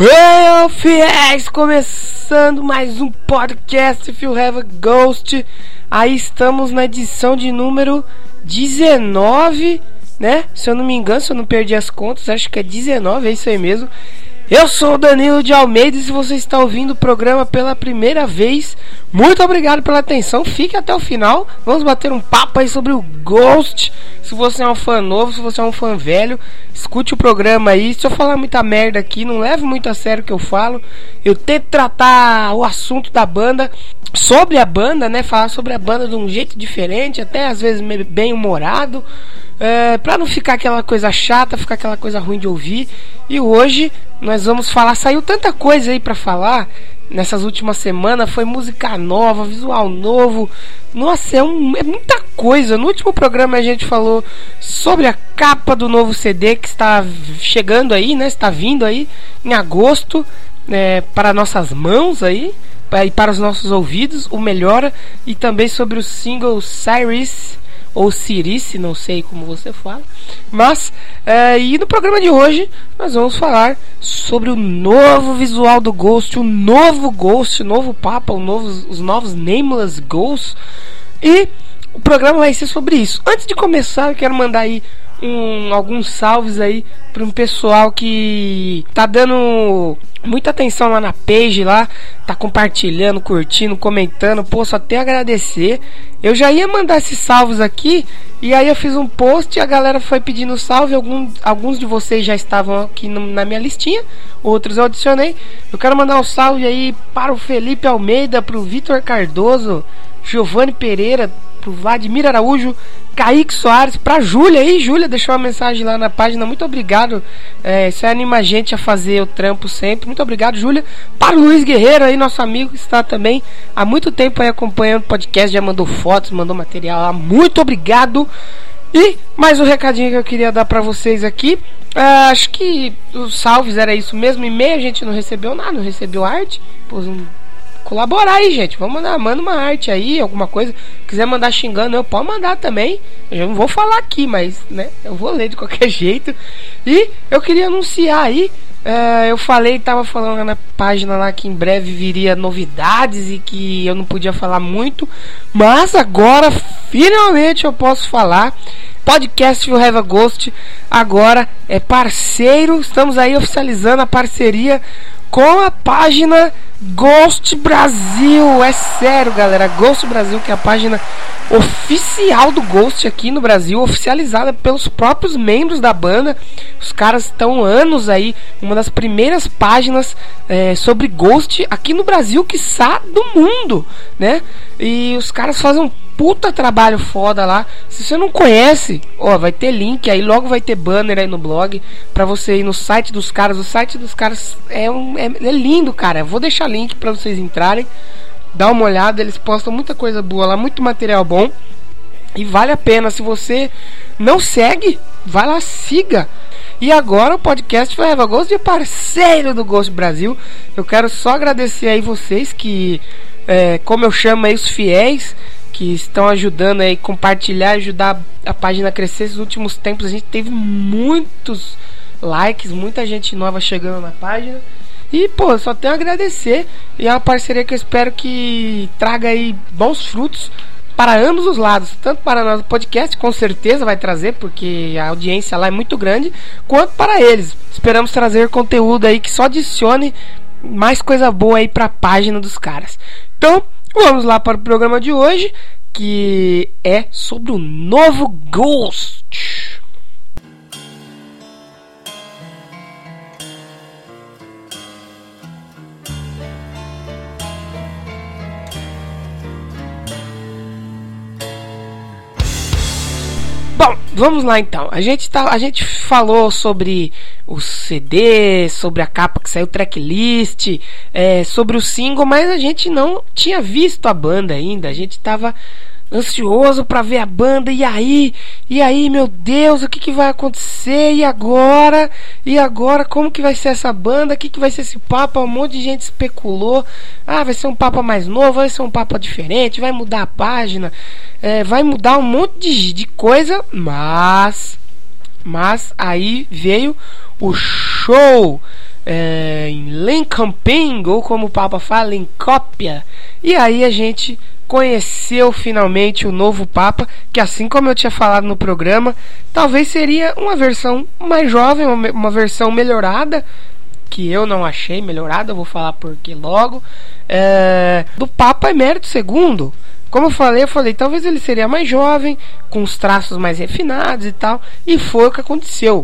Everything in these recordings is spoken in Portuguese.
Hey, fiéis! Começando mais um podcast If You Have a Ghost. Aí estamos na edição de número 19, né? Se eu não me engano, se eu não perdi as contas, acho que é 19, é isso aí mesmo. Eu sou o Danilo de Almeida e se você está ouvindo o programa pela primeira vez, muito obrigado pela atenção, fique até o final. Vamos bater um papo aí sobre o Ghost. Se você é um fã novo, se você é um fã velho, escute o programa aí. Se eu falar muita merda aqui, não leve muito a sério o que eu falo. Eu tento tratar o assunto da banda, sobre a banda, né? Falar sobre a banda de um jeito diferente, até às vezes bem humorado, pra não ficar aquela coisa chata, ficar aquela coisa ruim de ouvir. E hoje nós vamos falar, saiu tanta coisa aí pra falar nessas últimas semanas, foi música nova, visual novo, nossa, é muita coisa. No último programa a gente falou sobre a capa do novo CD que está chegando aí, né, está vindo aí em agosto, para nossas mãos aí, e para os nossos ouvidos, o Melhora, e também sobre o single Cyrus, ou Cirice, não sei como você fala. Mas, e no programa de hoje nós vamos falar sobre o novo visual do Ghost, o novo Ghost, o novo Papa, os novos Nameless Ghosts. E o programa vai ser sobre isso. Antes de começar, eu quero mandar aí alguns salves aí para um pessoal que tá dando muita atenção lá na page, lá tá compartilhando, curtindo, comentando. Pô, só até agradecer. Eu já ia mandar esses salvos aqui, e aí eu fiz um post e a galera foi pedindo salve. Alguns de vocês já estavam aqui na minha listinha, outros eu adicionei. Eu quero mandar um salve aí para o Felipe Almeida, pro Vitor Cardoso, Giovanni Pereira, pro Vladimir Araújo, Kaique Soares, pra Júlia aí. Júlia deixou uma mensagem lá na página, muito obrigado, isso anima a gente a fazer o trampo sempre, muito obrigado, Júlia. Para o Luiz Guerreiro aí, nosso amigo que está também há muito tempo aí acompanhando o podcast, já mandou fotos, mandou material lá, muito obrigado. E mais um recadinho que eu queria dar pra vocês aqui, acho que os salves era isso mesmo. E-mail a gente não recebeu nada, não recebeu arte, colaborar aí, gente. Vamos mandar, manda uma arte aí, alguma coisa. Quiser mandar xingando, eu posso mandar também. Eu não vou falar aqui, mas, né, eu vou ler de qualquer jeito. E eu queria anunciar aí, tava falando lá na página lá que em breve viria novidades e que eu não podia falar muito, mas agora finalmente eu posso falar. Podcast You Have a Ghost agora é parceiro. Estamos aí oficializando a parceria com a página Ghost Brasil. É sério, galera, Ghost Brasil, que é a página oficial do Ghost aqui no Brasil, oficializada pelos próprios membros da banda. Os caras estão anos aí, uma das primeiras páginas sobre Ghost aqui no Brasil, quiçá do mundo, né? E os caras fazem um puta trabalho foda lá. Se você não conhece, vai ter link aí, logo vai ter banner aí no blog pra você ir no site dos caras. O site dos caras é lindo, cara. Eu vou deixar link pra vocês entrarem, dá uma olhada. Eles postam muita coisa boa lá, muito material bom, e vale a pena. Se você não segue, vai lá, siga. E agora o podcast You Have a Ghost é parceiro do Ghost Brasil. Eu quero só agradecer aí vocês que, como eu chamo aí, os fiéis que estão ajudando aí, compartilhar, ajudar a página a crescer. Esses últimos tempos a gente teve muitos likes, muita gente nova chegando na página. E, pô, só tenho a agradecer. E é uma parceria que eu espero que traga aí bons frutos para ambos os lados. Tanto para nós, o podcast com certeza vai trazer, porque a audiência lá é muito grande, quanto para eles. Esperamos trazer conteúdo aí que só adicione mais coisa boa aí para a página dos caras. Então, vamos lá para o programa de hoje, que é sobre o novo Ghost. Bom, vamos lá então. A gente falou sobre o CD, sobre a capa que saiu, tracklist, sobre o single, mas a gente não tinha visto a banda ainda. A gente tava ansioso pra ver a banda. E aí, meu Deus, o que vai acontecer? E agora, como que vai ser essa banda? O que vai ser esse papo? Um monte de gente especulou. Vai ser um papo mais novo, vai ser um papo diferente, vai mudar a página, vai mudar um monte de coisa, mas aí veio o show. em Linköping, ou como o Papa fala, Lincópia. E aí a gente conheceu finalmente o novo Papa, que assim como eu tinha falado no programa, talvez seria uma versão mais jovem, uma versão melhorada, que eu não achei melhorada, eu vou falar porque logo, do Papa Emérito II. Como eu falei, talvez ele seria mais jovem, com os traços mais refinados e tal, e foi o que aconteceu.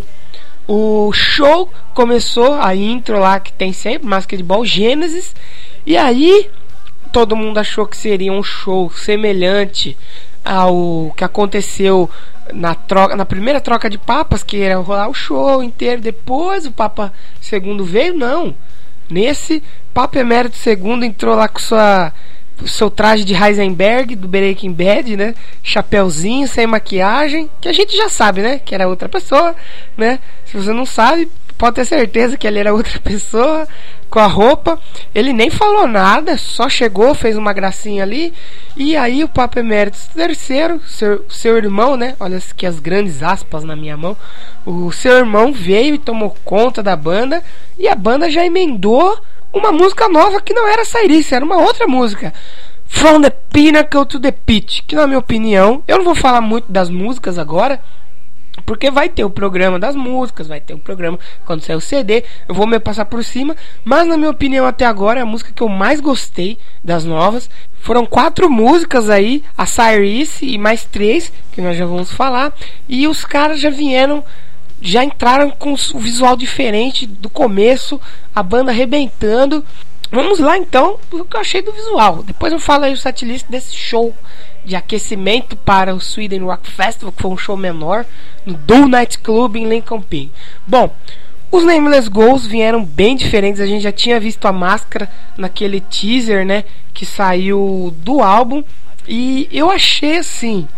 O show começou, a intro lá que tem sempre, Basketball Gênesis, e aí todo mundo achou que seria um show semelhante ao que aconteceu na primeira troca de papas, que era rolar o show inteiro, depois o Papa II veio. Não, nesse Papa Emérito II entrou lá com seu traje de Heisenberg do Breaking Bad, né? Chapeuzinho, sem maquiagem, que a gente já sabe, né? Que era outra pessoa, né? Se você não sabe, pode ter certeza que ele era outra pessoa com a roupa. Ele nem falou nada, só chegou, fez uma gracinha ali. E aí o Papa Emérito III, seu irmão, né? Olha aqui as grandes aspas na minha mão. O seu irmão veio e tomou conta da banda, e a banda já emendou uma música nova que não era Sairice, era uma outra música, From the Pinnacle to the Pit, que na minha opinião, eu não vou falar muito das músicas agora, porque vai ter o programa das músicas, vai ter o programa quando sair o CD, eu vou me passar por cima, mas na minha opinião até agora é a música que eu mais gostei das novas. Foram 4 músicas aí, a Sairice e mais 3, que nós já vamos falar, e os caras já entraram com o visual diferente do começo, a banda arrebentando. Vamos lá então, o que eu achei do visual. Depois eu falo aí o setlist desse show de aquecimento para o Sweden Rock Festival, que foi um show menor, no Do Night Club em Linköping. Bom, os Nameless Ghosts vieram bem diferentes. A gente já tinha visto a máscara naquele teaser, né, que saiu do álbum, e eu achei assim,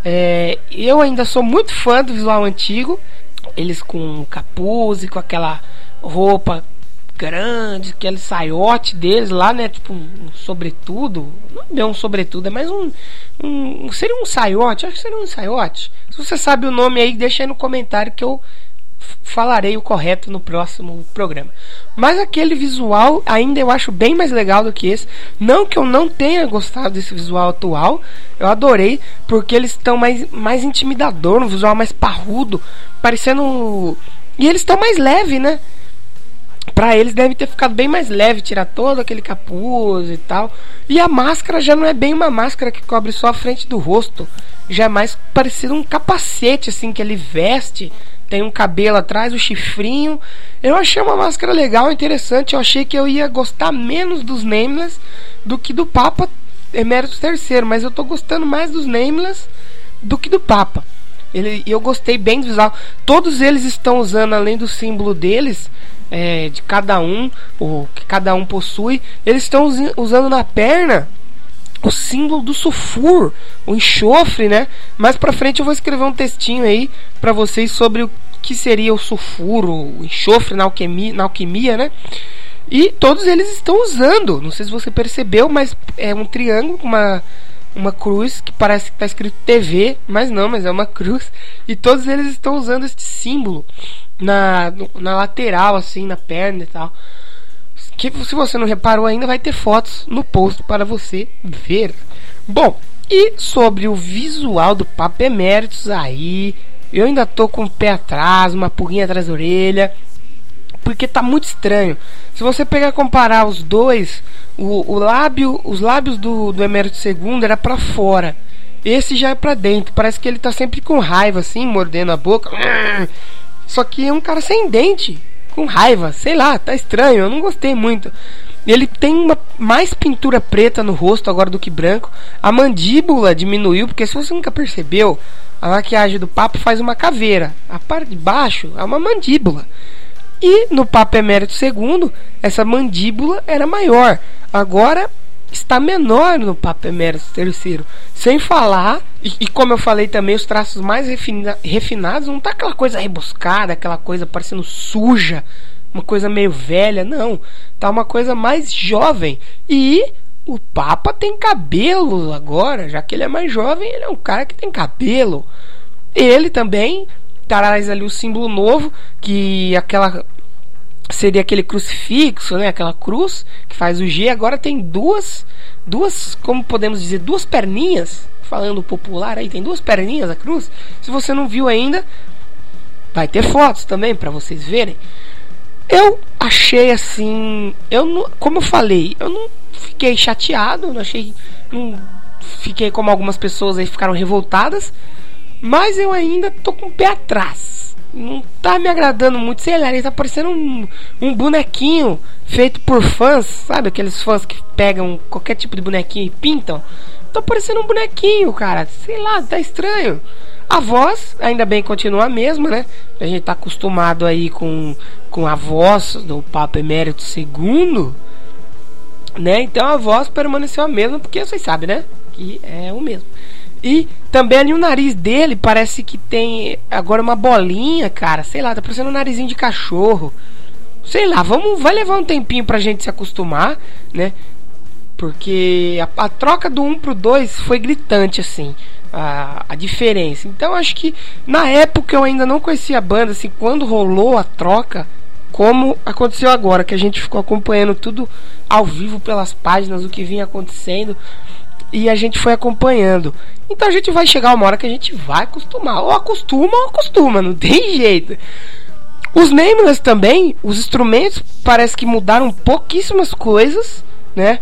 eu ainda sou muito fã do visual antigo. Eles com capuz e com aquela roupa grande, aquele saiote deles lá, né? Tipo um sobretudo. Não é um sobretudo, é mais seria um saiote. Acho que seria um saiote. Se você sabe o nome aí, deixa aí no comentário que eu falarei o correto no próximo programa. Mas aquele visual ainda eu acho bem mais legal do que esse. Não que eu não tenha gostado desse visual atual, eu adorei, porque eles estão mais intimidador, um visual mais parrudo, parecendo. E eles estão mais leve, né? Pra eles deve ter ficado bem mais leve, tirar todo aquele capuz e tal. E a máscara já não é bem uma máscara que cobre só a frente do rosto, já é mais parecido um capacete assim que ele veste. Tem um cabelo atrás, o chifrinho. Eu achei uma máscara legal, interessante. Eu achei que eu ia gostar menos dos Nameless do que do Papa Emérito III, mas eu tô gostando mais dos Nameless do que do Papa. Eu gostei bem do visual. Todos eles estão usando, além do símbolo deles, de cada um, o que cada um possui, eles estão usando na perna o símbolo do sulfuro, o enxofre, né? Mais pra frente eu vou escrever um textinho aí pra vocês sobre o que seria o sulfuro, o enxofre na alquimia, né? E todos eles estão usando, não sei se você percebeu, mas é um triângulo com uma cruz que parece que tá escrito TV, mas não, mas é uma cruz. E todos eles estão usando este símbolo na lateral, assim, na perna e tal. Que se você não reparou ainda, vai ter fotos no post para você ver. Bom, e sobre o visual do Papa Eméritos, aí eu ainda tô com o pé atrás, uma pulguinha atrás da orelha, porque tá muito estranho. Se você pegar e comparar os dois, os lábios do Emérito II era pra fora, esse já é pra dentro. Parece que ele tá sempre com raiva, assim, mordendo a boca. Só que é um cara sem dente, com raiva, sei lá, tá estranho, eu não gostei muito. Ele tem mais pintura preta no rosto agora do que branco. A mandíbula diminuiu, porque se você nunca percebeu, a maquiagem do Papa faz uma caveira, a parte de baixo é uma mandíbula. E no Papa Emérito II, essa mandíbula era maior. Agora está menor no Papa Emérito III. Sem falar, e como eu falei também, os traços mais refinados, não tá aquela coisa rebuscada, aquela coisa parecendo suja, uma coisa meio velha, não. Tá uma coisa mais jovem. E o Papa tem cabelo agora, já que ele é mais jovem, ele é um cara que tem cabelo. Ele também traz ali o símbolo novo, que seria aquele crucifixo, né? Aquela cruz que faz o G. Agora tem duas, como podemos dizer, duas perninhas. Falando popular aí, tem duas perninhas a cruz. Se você não viu ainda, vai ter fotos também para vocês verem. Eu achei assim, como eu falei, eu não fiquei chateado, não fiquei como algumas pessoas aí ficaram revoltadas, mas eu ainda tô com o pé atrás. Não tá me agradando muito, sei lá, ele tá parecendo um bonequinho feito por fãs, sabe? Aqueles fãs que pegam qualquer tipo de bonequinho e pintam. Tá parecendo um bonequinho, cara, sei lá, tá estranho. A voz, ainda bem, continua a mesma, né? A gente tá acostumado aí com a voz do Papa Emérito II, né? Então a voz permaneceu a mesma, porque vocês sabem, né? Que é o mesmo. E também ali o nariz dele parece que tem agora uma bolinha, cara. Sei lá, tá parecendo um narizinho de cachorro. Sei lá, vai levar um tempinho pra gente se acostumar, né? Porque a troca do 1 pro 2 foi gritante, assim, a diferença. Então acho que na época eu ainda não conhecia a banda, assim, quando rolou a troca, como aconteceu agora, que a gente ficou acompanhando tudo ao vivo pelas páginas, o que vinha acontecendo, e a gente foi acompanhando. Então a gente vai chegar uma hora que a gente vai acostumar. Ou acostuma, não tem jeito. Os Nameless também, os instrumentos parece que mudaram pouquíssimas coisas, né?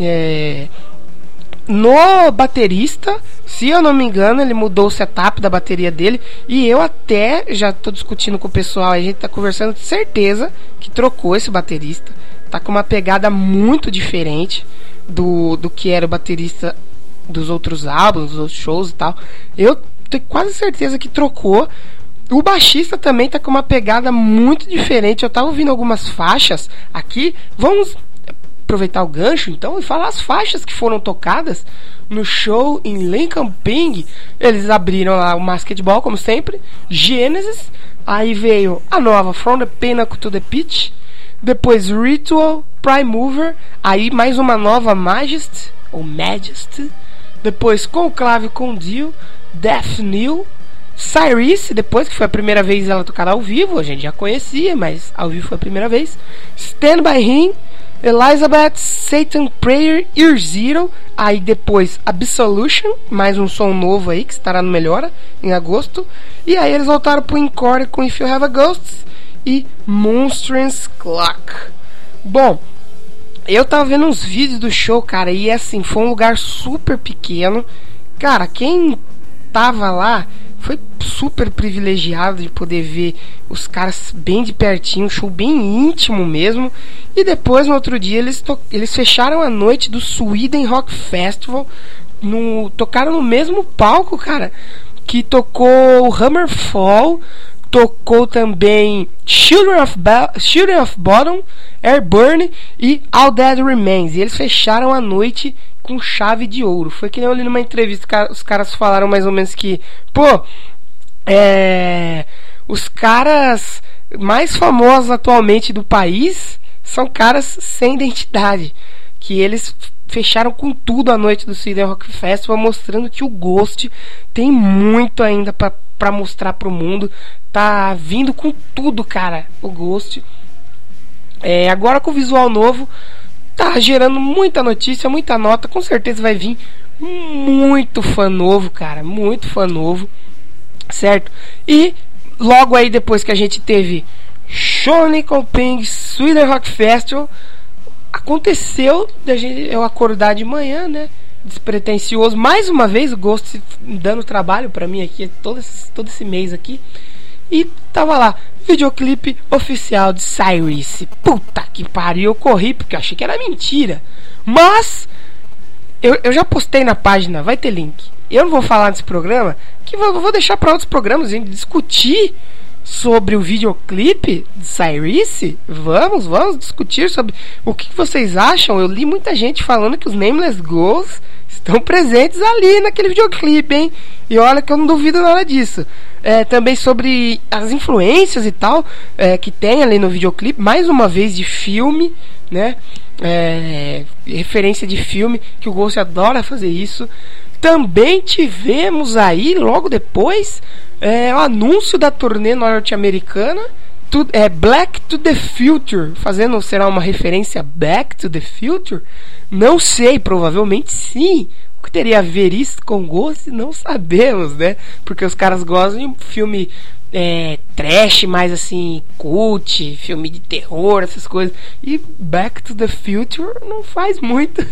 No baterista, se eu não me engano, ele mudou o setup da bateria dele. E eu até já tô discutindo com o pessoal, a gente tá conversando, certeza que trocou esse baterista. Tá com uma pegada muito diferente do que era o baterista dos outros álbuns, dos outros shows e tal. Eu tenho quase certeza que trocou. O baixista também tá com uma pegada muito diferente. Eu tava ouvindo algumas faixas aqui. Vamos aproveitar o gancho então e falar as faixas que foram tocadas no show em Linköping. Eles abriram lá o Masked Ball, como sempre, Genesis, aí veio a nova From the Pinnacle to the Pitch, depois Ritual, Prime Mover, aí mais uma nova Majesty, ou Majesty, depois Conclave Condil, Death Knell, Cyrus, depois que foi a primeira vez ela tocada ao vivo, a gente já conhecia, mas ao vivo foi a primeira vez, Stand By Him, Elizabeth, Satan Prayer, Year Zero, aí depois Absolution, mais um som novo aí que estará no Melhora em agosto, e aí eles voltaram pro Encore com If You Have a Ghost e Monstrous Clock. Bom, eu tava vendo uns vídeos do show, cara, e assim, foi um lugar super pequeno, cara, quem tava lá foi super privilegiado de poder ver os caras bem de pertinho, um show bem íntimo mesmo. E depois, no outro dia, eles fecharam a noite do Sweden Rock Festival, tocaram no mesmo palco, cara, que tocou Hammerfall, tocou também Children of Bodom, Airburn e All That Remains. E eles fecharam a noite com chave de ouro. Foi que nem eu li numa entrevista, os caras falaram mais ou menos que, os caras mais famosos atualmente do país são caras sem identidade, que eles fecharam com tudo a noite do Sweden Rock Festival, mostrando que o Ghost tem muito ainda pra mostrar pro mundo. Tá vindo com tudo, cara, o Ghost. Agora com o visual novo, tá gerando muita notícia, muita nota. Com certeza vai vir muito fã novo, cara, muito fã novo, certo? E logo aí depois que a gente teve show Linköping, Sweden Rock Festival, aconteceu eu acordar de manhã, né, despretensioso, mais uma vez o Ghost dando trabalho pra mim aqui todo esse mês aqui, e tava lá, videoclipe oficial de Cyrus. Puta que pariu, eu corri porque eu achei que era mentira, mas eu já postei na página, vai ter link. Eu não vou falar desse programa, que vou deixar para outros programas, a gente discutir sobre o videoclipe de Cyrus. Vamos discutir sobre o que vocês acham. Eu li muita gente falando que os Nameless Ghosts estão presentes ali naquele videoclipe, hein? E olha que eu não duvido nada disso. Também sobre as influências e tal, que tem ali no videoclipe, mais uma vez de filme, né? Referência de filme, que o Ghost adora fazer isso. Também tivemos aí, logo depois, o anúncio da turnê norte-americana, Black to the Future, será uma referência a Back to the Future? Não sei, provavelmente sim. O que teria a ver isso com Ghost? Não sabemos, né? Porque os caras gostam de filme trash, mais assim, cult, filme de terror, essas coisas. E Back to the Future não faz muito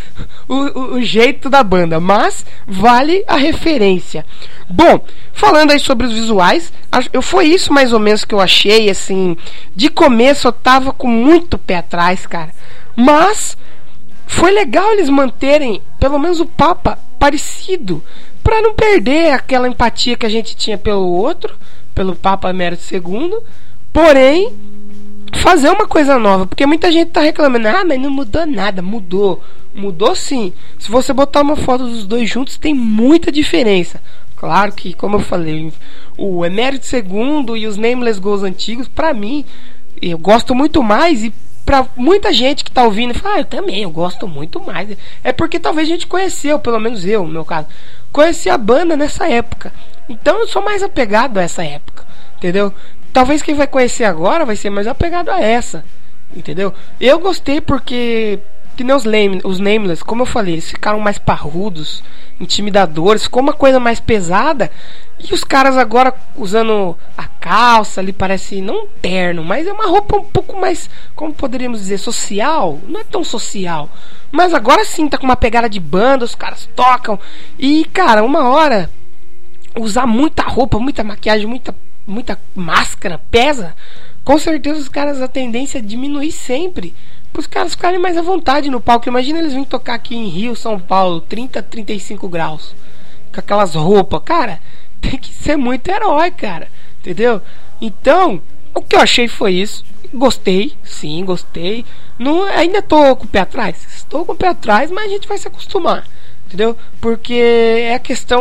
o jeito da banda, mas vale a referência. Bom, falando aí sobre os visuais, foi isso mais ou menos que eu achei, assim. De começo eu tava com muito pé atrás, cara, mas foi legal eles manterem pelo menos o Papa parecido, pra não perder aquela empatia que a gente tinha pelo outro, pelo Papa Emérito II, porém fazer uma coisa nova, porque muita gente tá reclamando, mas não mudou nada. Mudou sim. Se você botar uma foto dos dois juntos, tem muita diferença. Claro que, como eu falei, o Emérito II e os Nameless Ghosts antigos, pra mim, eu gosto muito mais, e pra muita gente que tá ouvindo, fala, eu também, eu gosto muito mais. É porque talvez a gente conheceu, pelo menos eu, no meu caso, conheci a banda nessa época. Então eu sou mais apegado a essa época, entendeu? Talvez quem vai conhecer agora vai ser mais apegado a essa, entendeu? Eu gostei porque que nem os Nameless, como eu falei, eles ficaram mais parrudos, intimidadores, ficou uma coisa mais pesada. E os caras agora usando a calça ali, parece não um terno, mas é uma roupa um pouco mais, como poderíamos dizer, social. Não é tão social, mas agora sim tá com uma pegada de banda, os caras tocam. E cara, uma hora usar muita roupa, muita maquiagem, muita máscara, pesa. Com certeza os caras, a tendência é diminuir sempre, para os caras ficarem mais à vontade no palco. Imagina eles virem tocar aqui em Rio, São Paulo, 30, 35 graus, com aquelas roupas. Cara, tem que ser muito herói, cara, entendeu? Então, o que eu achei foi isso. Gostei, sim, gostei. Não, ainda tô com o pé atrás. Estou com o pé atrás, mas a gente vai se acostumar, entendeu? Porque é questão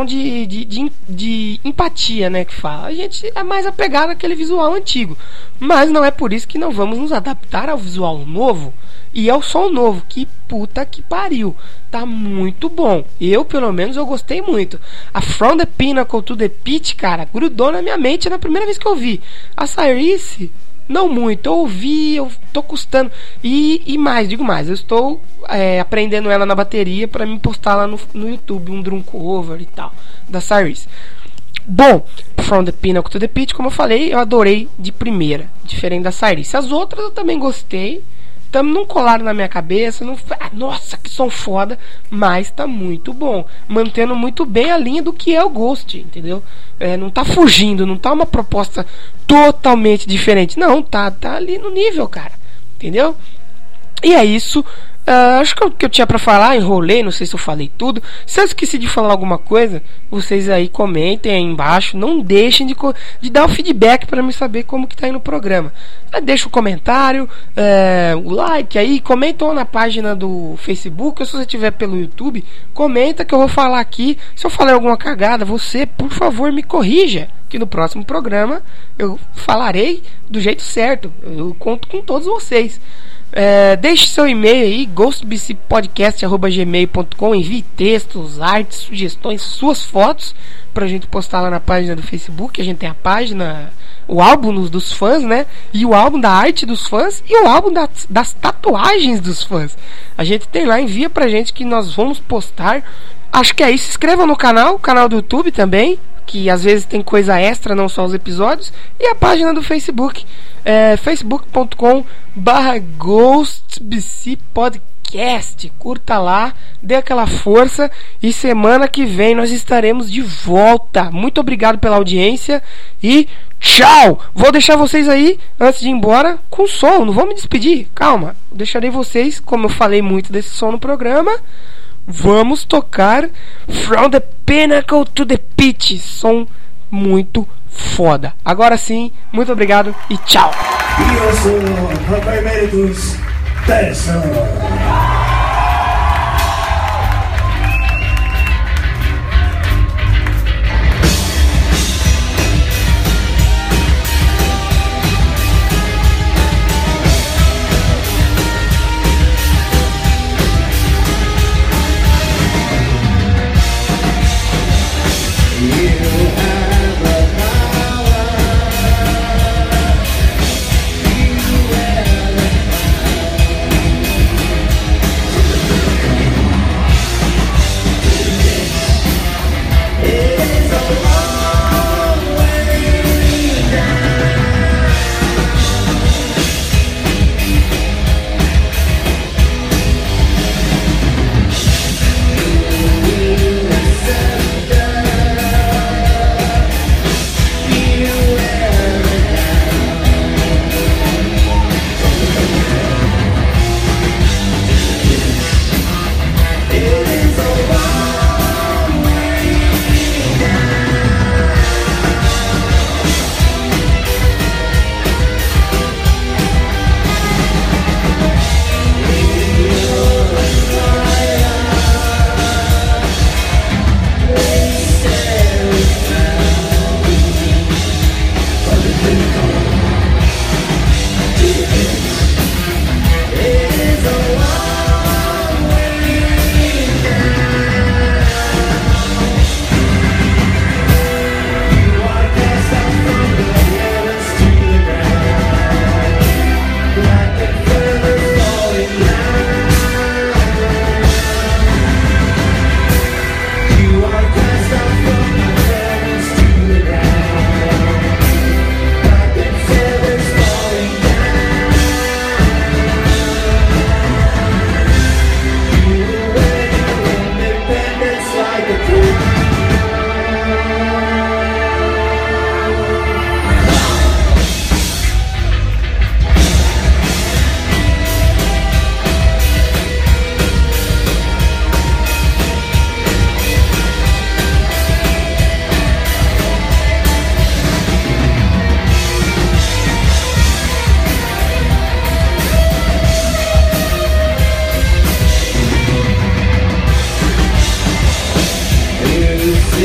de empatia, né, que fala. A gente é mais apegado àquele visual antigo, mas não é por isso que não vamos nos adaptar ao visual novo e ao som novo. Que puta que pariu, tá muito bom. Eu, pelo menos, eu gostei muito. A From the Pinnacle to the Pit, cara, grudou na minha mente na primeira vez que eu vi. A Cyrus, não muito, eu ouvi, eu tô custando. E mais, digo mais, eu estou aprendendo ela na bateria para me postar lá no YouTube, um drum cover e tal, da Cyrus. Bom, From the Pinnacle to the Pit, como eu falei, eu adorei de primeira, diferente da Cyrus. As outras eu também gostei, não colaram na minha cabeça, não, nossa, que som foda, mas tá muito bom, mantendo muito bem a linha do que é o Ghost, entendeu? Não tá fugindo, não tá uma proposta totalmente diferente, não, tá ali no nível, cara, entendeu? E é isso. Acho que o que eu tinha pra falar, enrolei, não sei se eu falei tudo. Se eu esqueci de falar alguma coisa, vocês aí comentem aí embaixo. Não deixem de dar o feedback pra mim saber como que tá indo o programa. Deixa o comentário, o like aí, comentam na página do Facebook, ou se você estiver pelo YouTube, comenta que eu vou falar aqui. Se eu falar alguma cagada, você, por favor, me corrija, que no próximo programa eu falarei do jeito certo. Eu conto com todos vocês. Deixe seu e-mail aí, ghostbcpodcast@gmail.com. Envie textos, artes, sugestões, suas fotos pra gente postar lá na página do Facebook. A gente tem a página, o álbum dos fãs, né? E o álbum da arte dos fãs e o álbum das tatuagens dos fãs. A gente tem lá, envia pra gente que nós vamos postar. Acho que é isso. Se inscreva no canal do YouTube também, que às vezes tem coisa extra, não só os episódios. E a página do Facebook, facebook.com/ghostbcpodcast. Curta lá, dê aquela força. E semana que vem nós estaremos de volta. Muito obrigado pela audiência e tchau! Vou deixar vocês aí, antes de ir embora, com som. Não vou me despedir, calma. Deixarei vocês, como eu falei muito desse som no programa, vamos tocar From the Pinnacle to the Pit. Som muito foda. Agora sim, muito obrigado e tchau.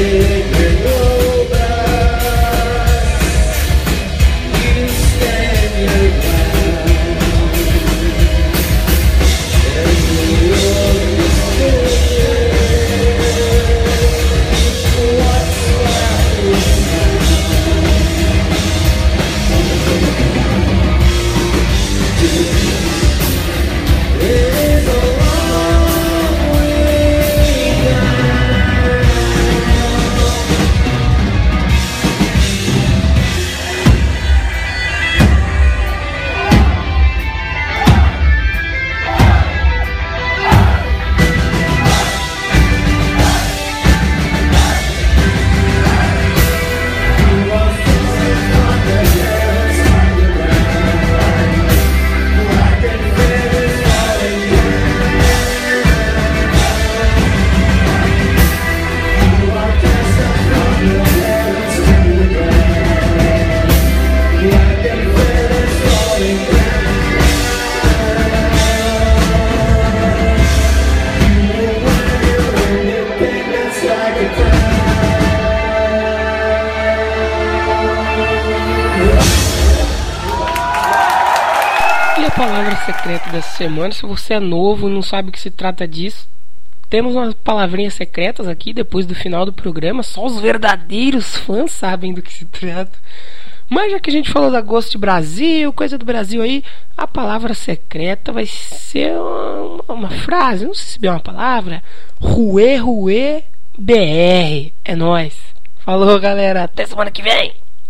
Palavra secreta dessa semana. Se você é novo e não sabe o que se trata disso, temos umas palavrinhas secretas aqui depois do final do programa. Só os verdadeiros fãs sabem do que se trata. Mas já que a gente falou da Ghost Brasil, coisa do Brasil aí, a palavra secreta vai ser uma frase, não sei se é uma palavra. Ruê, BR. É nóis. Falou, galera. Até semana que vem.